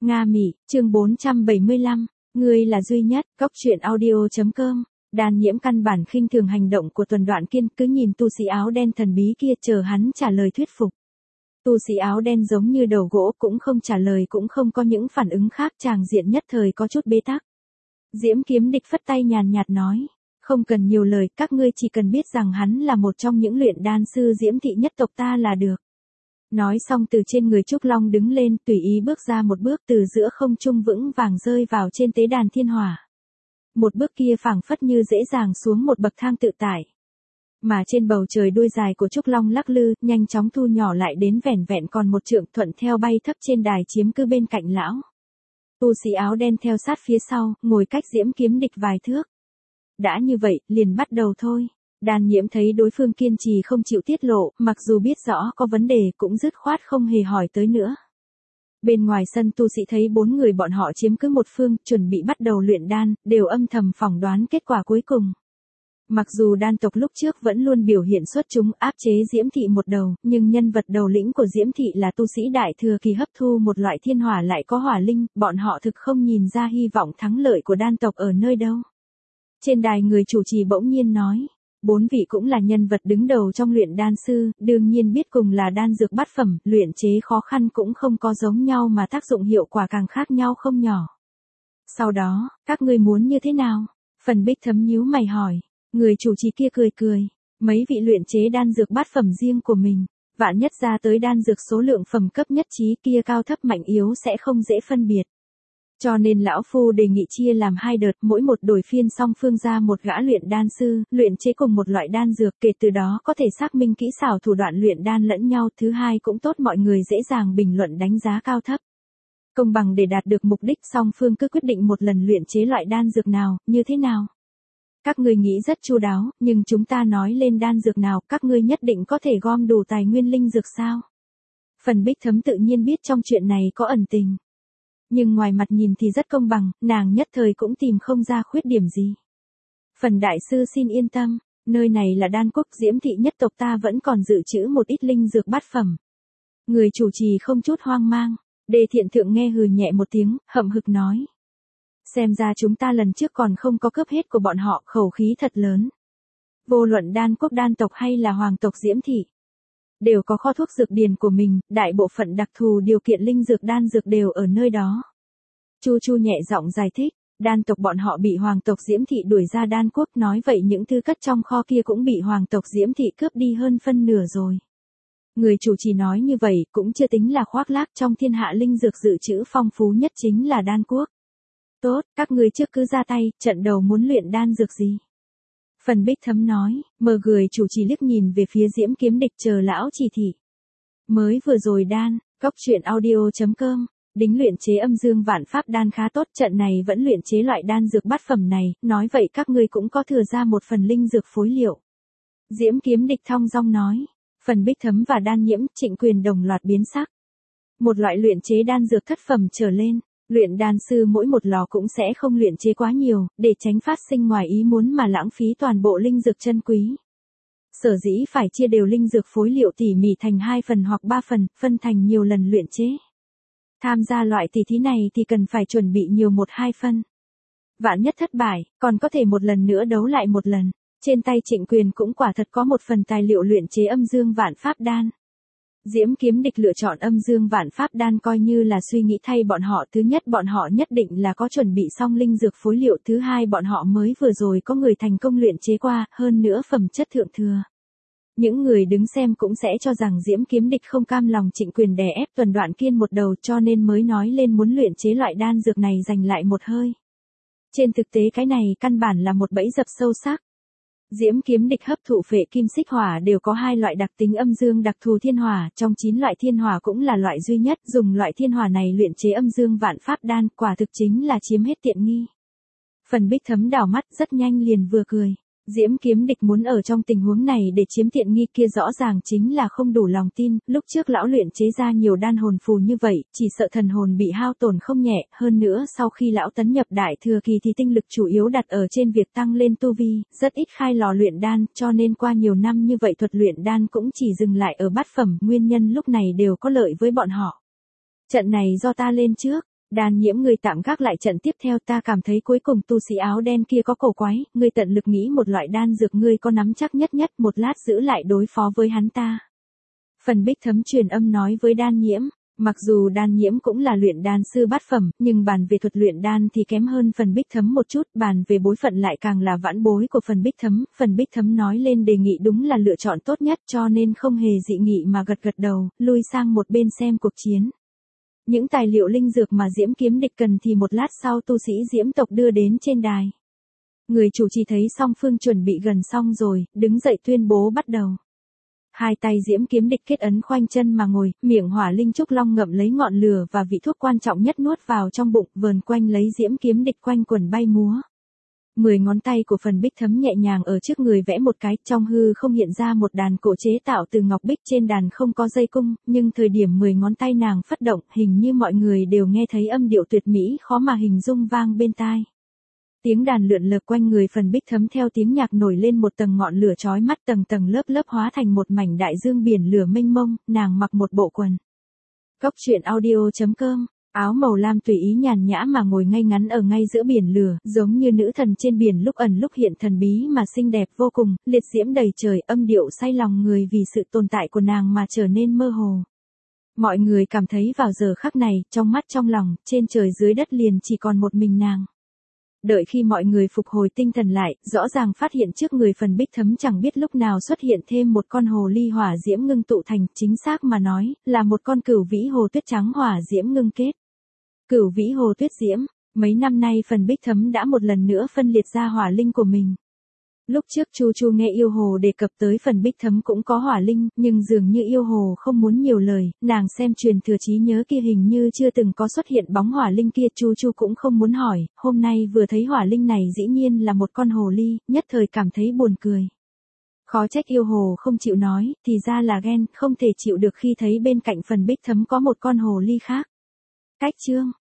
Nga Mỹ, chương 475, ngươi là duy nhất, góc truyện audio.com. Đan Nhiễm căn bản khinh thường hành động của Tuần Đoạn Kiên, cứ nhìn tu sĩ áo đen thần bí kia chờ hắn trả lời thuyết phục. Tu sĩ áo đen giống như đầu gỗ, cũng không trả lời cũng không có những phản ứng khác, tràng diện nhất thời có chút bế tắc. Diễm Kiếm Địch phất tay nhàn nhạt nói, không cần nhiều lời, các ngươi chỉ cần biết rằng hắn là một trong những luyện đan sư Diễm thị nhất tộc ta là được. Nói xong từ trên người Trúc Long đứng lên, tùy ý bước ra một bước, từ giữa không trung vững vàng rơi vào trên tế đàn thiên hỏa. Một bước kia phảng phất như dễ dàng xuống một bậc thang tự tại. Mà trên bầu trời đuôi dài của Trúc Long lắc lư, nhanh chóng thu nhỏ lại đến vẻn vẹn còn một trượng, thuận theo bay thấp trên đài chiếm cứ bên cạnh lão. Tu sĩ áo đen theo sát phía sau, ngồi cách Diễm Kiếm Địch vài thước. Đã như vậy, liền bắt đầu thôi. Đan Nhiễm thấy đối phương kiên trì không chịu tiết lộ, mặc dù biết rõ có vấn đề cũng dứt khoát không hề hỏi tới nữa. Bên ngoài sân tu sĩ thấy bốn người bọn họ chiếm cứ một phương, chuẩn bị bắt đầu luyện đan, đều âm thầm phỏng đoán kết quả cuối cùng. Mặc dù đan tộc lúc trước vẫn luôn biểu hiện xuất chúng áp chế Diễm thị một đầu, nhưng nhân vật đầu lĩnh của Diễm thị là tu sĩ đại thừa kỳ hấp thu một loại thiên hỏa lại có hỏa linh, bọn họ thực không nhìn ra hy vọng thắng lợi của đan tộc ở nơi đâu. Trên đài người chủ trì bỗng nhiên nói, bốn vị cũng là nhân vật đứng đầu trong luyện đan sư, đương nhiên biết cùng là đan dược bát phẩm, luyện chế khó khăn cũng không có giống nhau mà tác dụng hiệu quả càng khác nhau không nhỏ. Sau đó, các ngươi muốn như thế nào? Phần Bích Thấm nhíu mày hỏi. Người chủ trì kia cười cười, mấy vị luyện chế đan dược bát phẩm riêng của mình, vạn nhất ra tới đan dược số lượng phẩm cấp nhất trí kia cao thấp mạnh yếu sẽ không dễ phân biệt. Cho nên lão phu đề nghị chia làm hai đợt, mỗi một đổi phiên song phương ra một gã luyện đan sư, luyện chế cùng một loại đan dược, kể từ đó có thể xác minh kỹ xảo thủ đoạn luyện đan lẫn nhau, thứ hai cũng tốt mọi người dễ dàng bình luận đánh giá cao thấp. Công bằng để đạt được mục đích, song phương cứ quyết định một lần luyện chế loại đan dược nào, như thế nào? Các ngươi nghĩ rất chu đáo, nhưng chúng ta nói lên đan dược nào, các ngươi nhất định có thể gom đủ tài nguyên linh dược sao? Phần Bích Thấm tự nhiên biết trong chuyện này có ẩn tình. Nhưng ngoài mặt nhìn thì rất công bằng, nàng nhất thời cũng tìm không ra khuyết điểm gì. Phần đại sư xin yên tâm, nơi này là đan quốc Diễm thị nhất tộc ta vẫn còn dự trữ một ít linh dược bát phẩm. Người chủ trì không chút hoang mang, Đề Thiện Thượng nghe hừ nhẹ một tiếng, hậm hực nói. Xem ra chúng ta lần trước còn không có cướp hết của bọn họ, khẩu khí thật lớn. Vô luận đan quốc đan tộc hay là hoàng tộc Diễm thị, đều có kho thuốc dược điền của mình, đại bộ phận đặc thù điều kiện linh dược đan dược đều ở nơi đó. Chu Chu nhẹ giọng giải thích, đan tộc bọn họ bị hoàng tộc Diễm thị đuổi ra đan quốc, nói vậy những thứ cất trong kho kia cũng bị hoàng tộc Diễm thị cướp đi hơn phân nửa rồi. Người chủ trì nói như vậy cũng chưa tính là khoác lác, trong thiên hạ linh dược dự trữ phong phú nhất chính là đan quốc. Tốt, các ngươi trước cứ ra tay, trận đầu muốn luyện đan dược gì? Phần Bích Thấm nói, mờ người chủ trì liếc nhìn về phía Diễm Kiếm Địch chờ lão chỉ thị. Mới vừa rồi đan, góc truyện audio.com, đính luyện chế âm dương vạn pháp đan khá tốt, trận này vẫn luyện chế loại đan dược bát phẩm này, nói vậy các ngươi cũng có thừa ra một phần linh dược phối liệu. Diễm Kiếm Địch thong dong nói, Phần Bích Thấm và Đan Nhiễm, Trịnh Quyền đồng loạt biến sắc. Một loại luyện chế đan dược thất phẩm trở lên. Luyện đan sư mỗi một lò cũng sẽ không luyện chế quá nhiều, để tránh phát sinh ngoài ý muốn mà lãng phí toàn bộ linh dược chân quý. Sở dĩ phải chia đều linh dược phối liệu tỉ mỉ thành 2 phần hoặc 3 phần, phân thành nhiều lần luyện chế. Tham gia loại tỷ thí này thì cần phải chuẩn bị nhiều 1-2 phân. Vạn nhất thất bại, còn có thể một lần nữa đấu lại một lần. Trên tay Trịnh Quyền cũng quả thật có một phần tài liệu luyện chế âm dương vạn pháp đan. Diễm Kiếm Địch lựa chọn âm dương vạn pháp đan coi như là suy nghĩ thay bọn họ, thứ nhất bọn họ nhất định là có chuẩn bị xong linh dược phối liệu, thứ hai bọn họ mới vừa rồi có người thành công luyện chế qua, hơn nữa phẩm chất thượng thừa. Những người đứng xem cũng sẽ cho rằng Diễm Kiếm Địch không cam lòng Trịnh Quyền đè ép Tuần Đoạn Kiên một đầu, cho nên mới nói lên muốn luyện chế loại đan dược này giành lại một hơi. Trên thực tế cái này căn bản là một bẫy dập sâu sắc. Diễm Kiếm Địch hấp thụ phệ kim xích hỏa đều có hai loại đặc tính âm dương đặc thù thiên hỏa, trong 9 loại thiên hỏa cũng là loại duy nhất, dùng loại thiên hỏa này luyện chế âm dương vạn pháp đan, quả thực chính là chiếm hết tiện nghi. Phần Bích Thấm đảo mắt rất nhanh liền vừa cười. Diễm Kiếm Địch muốn ở trong tình huống này để chiếm tiện nghi kia rõ ràng chính là không đủ lòng tin, lúc trước lão luyện chế ra nhiều đan hồn phù như vậy, chỉ sợ thần hồn bị hao tổn không nhẹ, hơn nữa sau khi lão tấn nhập đại thừa kỳ thì tinh lực chủ yếu đặt ở trên việc tăng lên tu vi, rất ít khai lò luyện đan, cho nên qua nhiều năm như vậy thuật luyện đan cũng chỉ dừng lại ở bát phẩm, nguyên nhân lúc này đều có lợi với bọn họ. Trận này do ta lên trước. Đan Nhiễm, ngươi tạm gác lại trận tiếp theo, ta cảm thấy cuối cùng tu sĩ áo đen kia có cổ quái, ngươi tận lực nghĩ một loại đan dược ngươi có nắm chắc nhất, một lát giữ lại đối phó với hắn ta. Phần Bích Thấm truyền âm nói với Đan Nhiễm. Mặc dù Đan Nhiễm cũng là luyện đan sư bát phẩm, nhưng bàn về thuật luyện đan thì kém hơn Phần Bích Thấm một chút, bàn về bối phận lại càng là vãn bối của Phần Bích Thấm. Phần Bích Thấm nói lên đề nghị đúng là lựa chọn tốt nhất, cho nên không hề dị nghị mà gật gật đầu, lui sang một bên xem cuộc chiến. Những tài liệu linh dược mà Diễm Kiếm Địch cần thì một lát sau tu sĩ Diễm tộc đưa đến trên đài. Người chủ trì thấy song phương chuẩn bị gần xong rồi, đứng dậy tuyên bố bắt đầu. Hai tay Diễm Kiếm Địch kết ấn khoanh chân mà ngồi, miệng hỏa linh trúc long ngậm lấy ngọn lửa và vị thuốc quan trọng nhất nuốt vào trong bụng, vờn quanh lấy Diễm Kiếm Địch quanh quần bay múa. 10 ngón tay của Phần Bích Thấm nhẹ nhàng ở trước người vẽ một cái, trong hư không hiện ra một đàn cổ chế tạo từ ngọc bích, trên đàn không có dây cung, nhưng thời điểm 10 ngón tay nàng phất động, hình như mọi người đều nghe thấy âm điệu tuyệt mỹ khó mà hình dung vang bên tai. Tiếng đàn lượn lờ quanh người Phần Bích Thấm theo tiếng nhạc nổi lên một tầng ngọn lửa chói mắt, tầng tầng lớp lớp hóa thành một mảnh đại dương biển lửa mênh mông, nàng mặc một bộ quần. Cốc truyện audio.com, áo màu lam tùy ý nhàn nhã mà ngồi ngay ngắn ở ngay giữa biển lửa, giống như nữ thần trên biển lúc ẩn lúc hiện, thần bí mà xinh đẹp vô cùng, liệt diễm đầy trời, âm điệu say lòng người vì sự tồn tại của nàng mà trở nên mơ hồ. Mọi người cảm thấy vào giờ khắc này, trong mắt trong lòng, trên trời dưới đất liền chỉ còn một mình nàng. Đợi khi mọi người phục hồi tinh thần lại, rõ ràng phát hiện trước người Phần Bích Thấm chẳng biết lúc nào xuất hiện thêm một con hồ ly hỏa diễm ngưng tụ thành, chính xác mà nói, là một con cửu vĩ hồ tuyết trắng hỏa diễm ngưng kết. Cửu vĩ hồ tuyết diễm, mấy năm nay Phần Bích Thấm đã một lần nữa phân liệt ra hỏa linh của mình. Lúc trước Chu Chu nghe yêu hồ đề cập tới Phần Bích Thấm cũng có hỏa linh, nhưng dường như yêu hồ không muốn nhiều lời, nàng xem truyền thừa trí nhớ kia hình như chưa từng có xuất hiện bóng hỏa linh kia, Chu Chu cũng không muốn hỏi, hôm nay vừa thấy hỏa linh này dĩ nhiên là một con hồ ly, nhất thời cảm thấy buồn cười. Khó trách yêu hồ không chịu nói, thì ra là ghen, không thể chịu được khi thấy bên cạnh Phần Bích Thấm có một con hồ ly khác. Cách chương